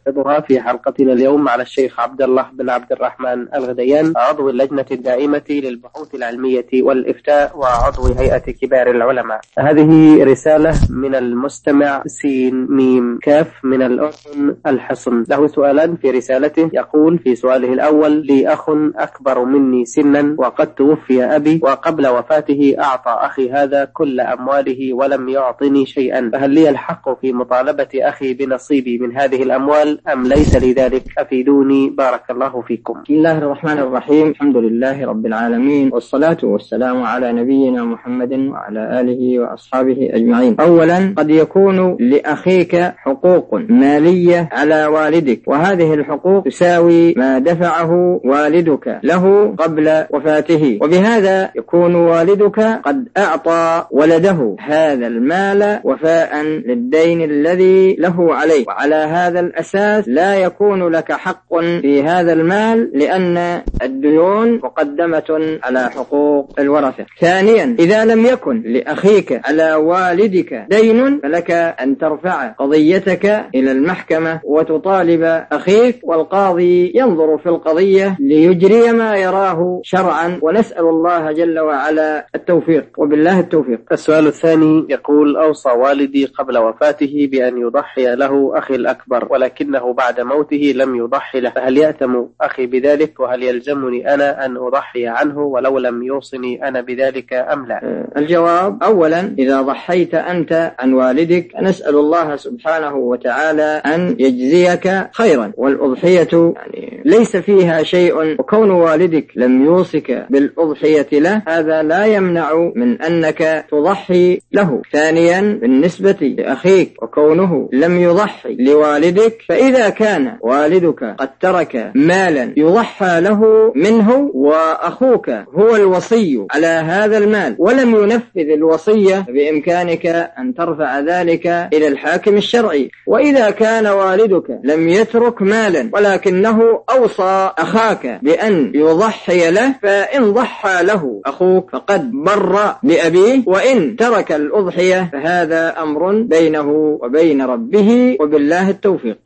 نعرضها في حلقتنا اليوم على الشيخ عبد الله بن عبد الرحمن الغديان، عضو اللجنة الدائمة للبحوث العلمية والإفتاء وعضو هيئة كبار العلماء. هذه رسالة من المستمع سين ميم كاف من الأردن الحصن، له سؤالان في رسالته. يقول في سؤاله الأول: لي أخ أكبر مني سنا وقد توفي أبي، وقبل وفاته أعطى أخي هذا كل أمواله ولم يعطني شيئا، فهل لي الحق في مطالبة أخي بنصيبي من هذه الأموال أم ليس لذلك؟ أفيدوني بارك الله فيكم. بسم الله الرحمن الرحيم، الحمد لله رب العالمين، والصلاة والسلام على نبينا محمد وعلى آله وأصحابه أجمعين. أولا، قد يكون لأخيك حقوق مالية على والدك، وهذه الحقوق تساوي ما دفعه والدك له قبل وفاته، وبهذا يكون والدك قد أعطى ولده هذا المال وفاء للدين الذي له عليه، وعلى هذا الأساس لا يكون لك حق في هذا المال، لأن الديون مقدمة على حقوق الورثة. ثانيا، إذا لم يكن لأخيك على والدك دين فلك أن ترفع قضيتك إلى المحكمة وتطالب أخيك، والقاضي ينظر في القضية ليجري ما يراه شرعا، ونسأل الله جل وعلا التوفيق، وبالله التوفيق. السؤال الثاني يقول: أوصى والدي قبل وفاته بأن يضحي له أخي الأكبر، ولكنه بعد موته لم يضحي له، فهل يأتم أخي بذلك؟ وهل يلزمني أنا أن أضحي عنه ولو لم يوصني أنا بذلك أم لا؟ الجواب: أولا، إذا ضحيت أنت عن والدك نسأل الله سبحانه وتعالى أن يجزيك خيرا، والأضحية ليس فيها شيء، وكون والدك لم يوصك بالأضحية له هذا لا يمنع من أنك تضحي له. ثانيا، بالنسبة لأخيك وكونه لم يضحي لوالدك، فإذا كان والدك قد ترك مالا يضحى له منه وأخوك هو الوصي على هذا المال ولم ينفذ الوصية، بإمكانك أن ترفع ذلك إلى الحاكم الشرعي. وإذا كان والدك لم يترك مالا ولكنه أوصى أخاك بأن يضحي له، فإن ضحى له أخوك فقد بر بأبيه، وإن ترك الأضحية فهذا أمر بينه وبين ربه، وبالله التوفيق.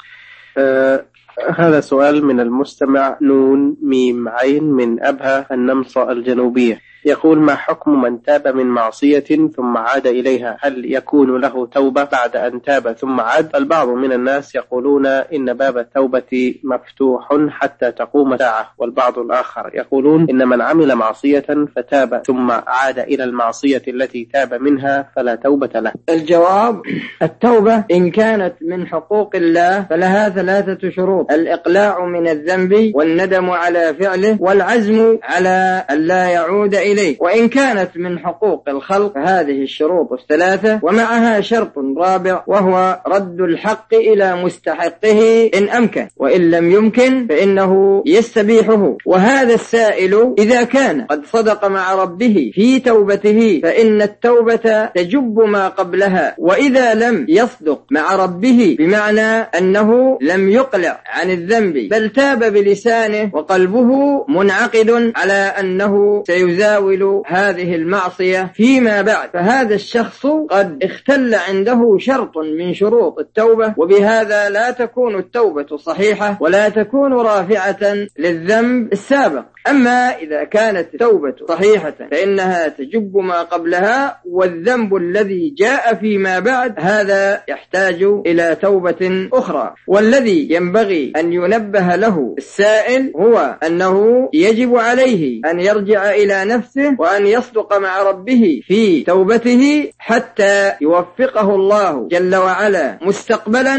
هذا سؤال من المستمع نون ميم عين من أبها النمصة الجنوبية، يقول: ما حكم من تاب من معصية ثم عاد إليها؟ هل يكون له توبة بعد أن تاب ثم عاد؟ البعض من الناس يقولون إن باب التوبة مفتوح حتى تقوم ساعة، والبعض الآخر يقولون إن من عمل معصية فتاب ثم عاد إلى المعصية التي تاب منها فلا توبة له. الجواب: التوبة إن كانت من حقوق الله فلها 3 شروط: الإقلاع من الذنب، والندم على فعله، والعزم على أن لا يعود إليه. وإن كانت من حقوق الخلق فهذه الشروط 3، ومعها شرط رابع وهو رد الحق إلى مستحقه إن أمكن، وإن لم يمكن فإنه يستبيحه. وهذا السائل إذا كان قد صدق مع ربه في توبته فإن التوبة تجب ما قبلها، وإذا لم يصدق مع ربه بمعنى أنه لم يقلع عن الذنب بل تاب بلسانه وقلبه منعقد على أنه سيزاول هذه المعصية فيما بعد، فهذا الشخص قد اختل عنده شرط من شروط التوبة، وبهذا لا تكون التوبة صحيحة ولا تكون رافعة للذنب السابق. أما إذا كانت التوبة صحيحة فإنها تجب ما قبلها، والذنب الذي جاء فيما بعد هذا يحتاج إلى توبة أخرى. والذي ينبغي أن ينبه له السائل هو أنه يجب عليه أن يرجع إلى نفسه وأن يصدق مع ربه في توبته حتى يوفقه الله جل وعلا مستقبلا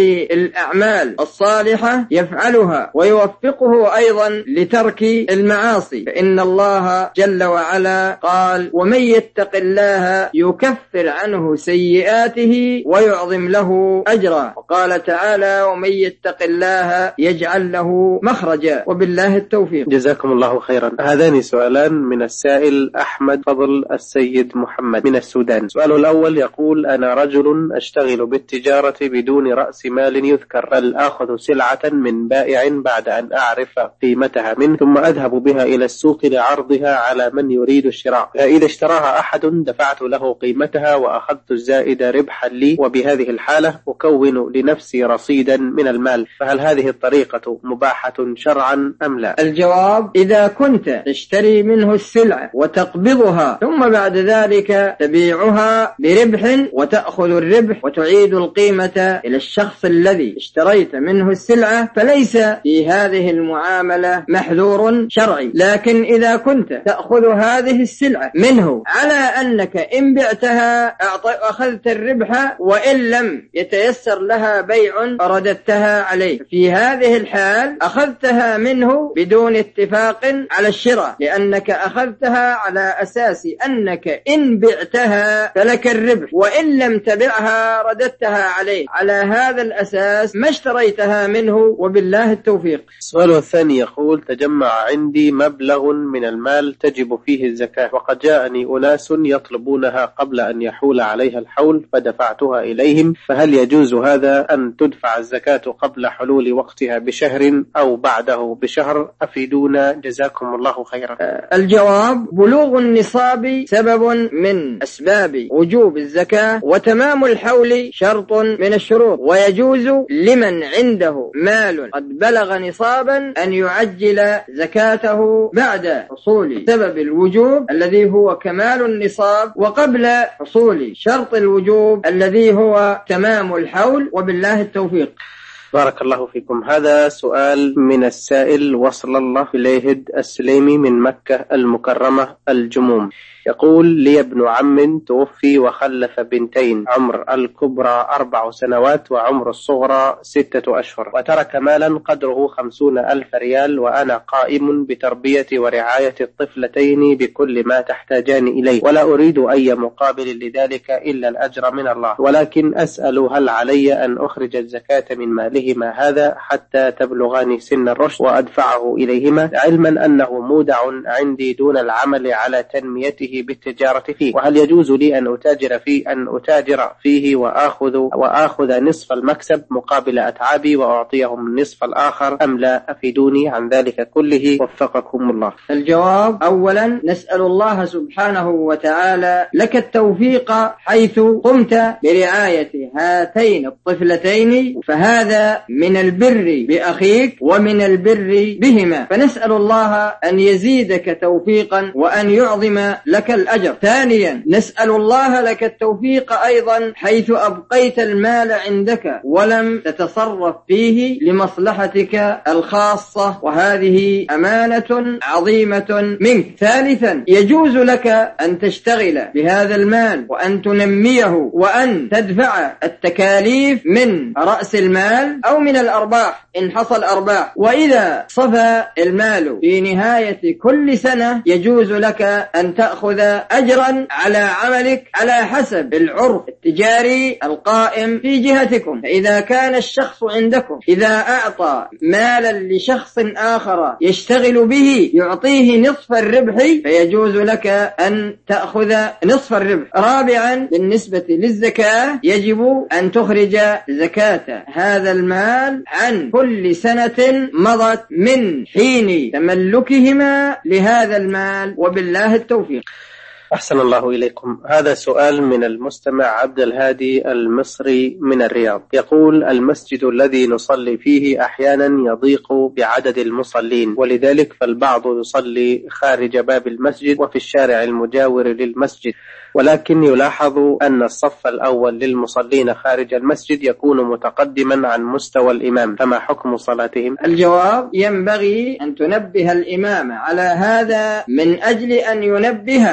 للأعمال الصالحة يفعلها، ويوفقه أيضا لترك المعاصي، فإن الله جل وعلا قال: ومن يتق الله يكفر عنه سيئاته ويعظم له أجرا، وقال تعالى: ومن يتق الله يجعل له مخرجا، وبالله التوفيق. جزاكم الله خيرا. هذان سؤالان من السائل أحمد فضل السيد محمد من السودان. سؤاله الأول يقول: أنا رجل أشتغل بالتجارة بدون رأس مال يذكر، بل آخذ سلعة من بائع بعد أن أعرف قيمتها منه، ثم أذهب بها إلى السوق لعرضها على من يريد الشراء، فإذا اشتراها أحد دفعت له قيمتها وأخذت الزائد ربحا لي، وبهذه الحالة أكون لنفسي رصيدا من المال، فهل هذه الطريقة مباحة شرعا أم لا؟ الجواب: إذا كنت تشتري منه السلعة وتقبضها ثم بعد ذلك تبيعها بربح وتأخذ الربح وتعيد القيمة إلى الشخص الذي اشتريت منه السلعة، فليس في هذه المعاملة محذور شرعي. لكن إذا كنت تأخذ هذه السلعة منه على أنك إن بعتها أخذت الربح، وإن لم يتيسر لها بيع فرددتها عليه، في هذه الحال أخذتها منه بدون اتفاق على الشراء، لأنك أخذتها على أساس أنك إن بعتها فلك الربح، وإن لم تبعها رددتها عليه. على هذا الأساس ما اشتريتها منه، وبالله التوفيق. السؤال الثاني يقول: تجمع عندي مبلغ من المال تجب فيه الزكاة، وقد جاءني أناس يطلبونها قبل أن يحول عليها الحول فدفعتها إليهم، فهل يجوز هذا أن تدفع الزكاة قبل حلول وقتها بشهر أو بعده بشهر؟ أفيدونا جزاكم الله خيرا. الجواب: بلوغ النصاب سبب من أسباب وجوب الزكاة، وتمام الحول شرط من الشروط، ويجوز لمن عنده مال قد بلغ نصابا أن يعجل زكاته بعد حصول سبب الوجوب الذي هو كمال النصاب، وقبل حصول شرط الوجوب الذي هو تمام الحول، وبالله التوفيق. بارك الله فيكم. هذا سؤال من السائل وصل الله إليه السليمي من مكة المكرمة الجموم. يقول: لي ابن عم توفي وخلف بنتين، عمر الكبرى 4 سنوات وعمر الصغرى 6 أشهر، وترك مالا قدره 50,000 ريال، وأنا قائم بتربية ورعاية الطفلتين بكل ما تحتاجان إليه، ولا أريد أي مقابل لذلك إلا الأجر من الله، ولكن أسأل هل علي أن أخرج الزكاة من مالهما هذا حتى تبلغان سن الرشد وأدفعه إليهما، علما أنه مودع عندي دون العمل على تنميته بالتجارة فيه، وهل يجوز لي أن أتاجر فيه وآخذ نصف المكسب مقابل أتعابي وأعطيهم النصف الآخر أم لا؟ أفيدوني عن ذلك كله وفقكم الله. الجواب: أولا نسأل الله سبحانه وتعالى لك التوفيق حيث قمت برعاية هاتين الطفلتين، فهذا من البر بأخيك ومن البر بهما، فنسأل الله أن يزيدك توفيقا وأن يعظم لك الأجر. ثانيا نسأل الله لك التوفيق أيضا حيث أبقيت المال عندك ولم تتصرف فيه لمصلحتك الخاصة، وهذه أمانة عظيمة منك. ثالثا يجوز لك أن تشتغل بهذا المال وأن تنميه وأن تدفع التكاليف من رأس المال أو من الأرباح إن حصل أرباح، وإذا صفى المال في نهاية كل سنة يجوز لك أن تأخذ أجرا على عملك على حسب العرف التجاري القائم في جهتكم. فإذا كان الشخص عندكم إذا أعطى مالا لشخص آخر يشتغل به يعطيه نصف الربح، فيجوز لك أن تأخذ نصف الربح. رابعا بالنسبة للزكاة يجب أن تخرج زكاة هذا المال عن كل سنة مضت من حين تملكهما لهذا المال، وبالله التوفيق. أحسن الله إليكم. هذا سؤال من المستمع عبد الهادي المصري من الرياض. يقول: المسجد الذي نصلي فيه أحيانا يضيق بعدد المصلين، ولذلك فالبعض يصلي خارج باب المسجد وفي الشارع المجاور للمسجد، ولكن يلاحظ أن الصف الأول للمصلين خارج المسجد يكون متقدما عن مستوى الإمام، فما حكم صلاتهم؟ الجواب: ينبغي أن تنبه الإمام على هذا من أجل أن ينبه على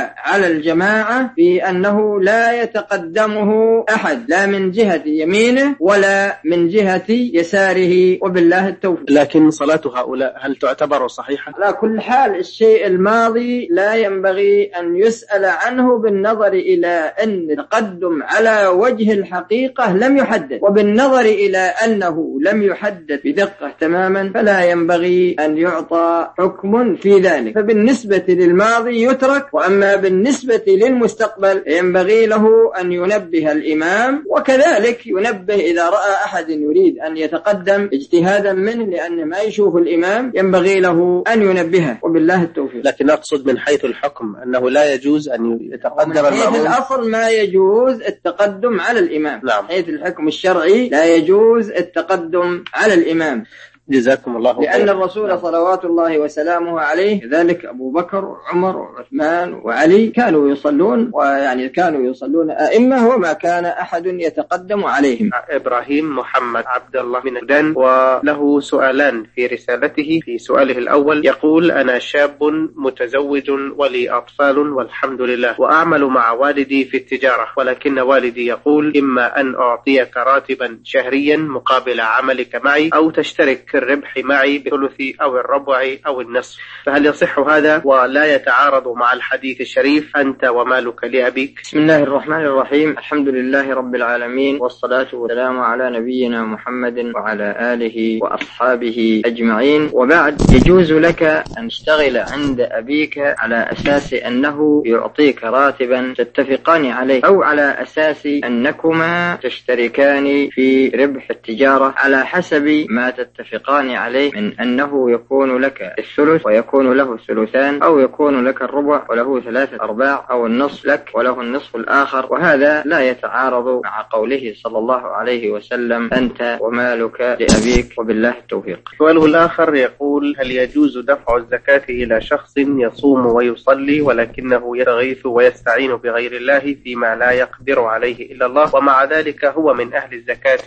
على الجماعة في أنه لا يتقدمه أحد لا من جهة يمينه ولا من جهة يساره، وبالله التوفيق. لكن صلاة هؤلاء هل تعتبر صحيحة؟ على كل حال الشيء الماضي لا ينبغي أن يسأل عنه بالنظر إلى أن التقدم على وجه الحقيقة لم يحدد، وبالنظر إلى أنه لم يحدد بدقة تماما فلا ينبغي أن يعطى حكم في ذلك. فبالنسبة للماضي يترك، وأما بالنسبة للمستقبل ينبغي له أن ينبه الإمام، وكذلك ينبه إذا رأى أحد يريد أن يتقدم اجتهادا منه لأن ما يشوف الإمام ينبغي له أن ينبهه، وبالله التوفيق. لكن أقصد من حيث الحكم أنه لا يجوز أن يتقدم المأموم. من حيث الأصل ما يجوز التقدم على الإمام. نعم. حيث الحكم الشرعي لا يجوز التقدم على الإمام. جزاكم الله خير. لأن الرسول صلوات الله وسلامه عليه ذلك أبو بكر وعمر وعثمان وعلي كانوا يصلون، ويعني كانوا يصلون أئمة وما كان أحد يتقدم عليهم. إبراهيم محمد عبد الله من السودان، وله سؤالان في رسالته. في سؤاله الأول يقول: أنا شاب متزوج ولي أطفال والحمد لله، وأعمل مع والدي في التجارة، ولكن والدي يقول: إما أن أعطيك راتبا شهريا مقابل عملك معي، أو تشترك الربح معي بثلث أو الربع أو النصف، فهل يصح هذا ولا يتعارض مع الحديث الشريف أنت ومالك لأبيك؟ بسم الله الرحمن الرحيم. الحمد لله رب العالمين، والصلاة والسلام على نبينا محمد وعلى آله وأصحابه أجمعين، وبعد. يجوز لك أن تشتغل عند أبيك على أساس أنه يعطيك راتبا تتفقان عليه، أو على أساس أنكما تشتركان في ربح التجارة على حسب ما تتفقان عليه، من أنه يكون لك الثلث ويكون له الثلثان، أو يكون لك الربع وله 3/4، أو النصف لك وله النصف الآخر، وهذا لا يتعارض مع قوله صلى الله عليه وسلم: أنت ومالك لأبيك، وبالله التوفيق. سؤاله الآخر يقول: هل يجوز دفع الزكاة إلى شخص يصوم ويصلي ولكنه يستغيث ويستعين بغير الله فيما لا يقدر عليه إلا الله، ومع ذلك هو من أهل الزكاة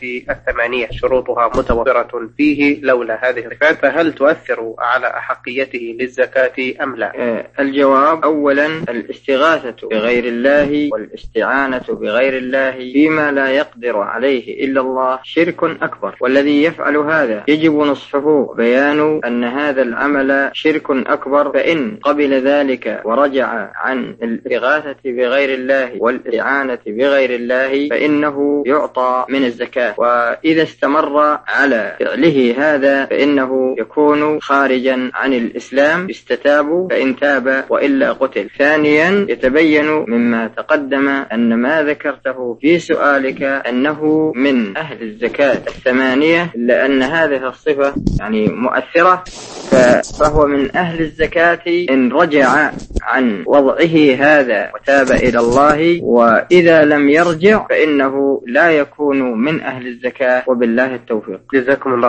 8 شروطها متوفرة فيه لولا هذه الصفات، فهل تؤثر على أحقيته للزكاة أم لا؟ الجواب: أولا، الاستغاثة بغير الله والاستعانة بغير الله فيما لا يقدر عليه إلا الله شرك أكبر، والذي يفعل هذا يجب نصحه وبيان أن هذا العمل شرك أكبر، فإن قبل ذلك ورجع عن الاستغاثة بغير الله والاستعانة بغير الله فإنه يعطى من الزكاة، وإذا استمر على فعله هذا فإنه يكون خارجا عن الإسلام، يستتاب فإن تاب وإلا قتل. ثانيا، يتبين مما تقدم أن ما ذكرته في سؤالك أنه من أهل الزكاة 8، إلا أن هذه الصفة يعني مؤثرة، فهو من أهل الزكاة إن رجع عن وضعه هذا وتاب إلى الله، وإذا لم يرجع فإنه لا يكون من أهل الزكاة، وبالله التوفيق. جزاكم الله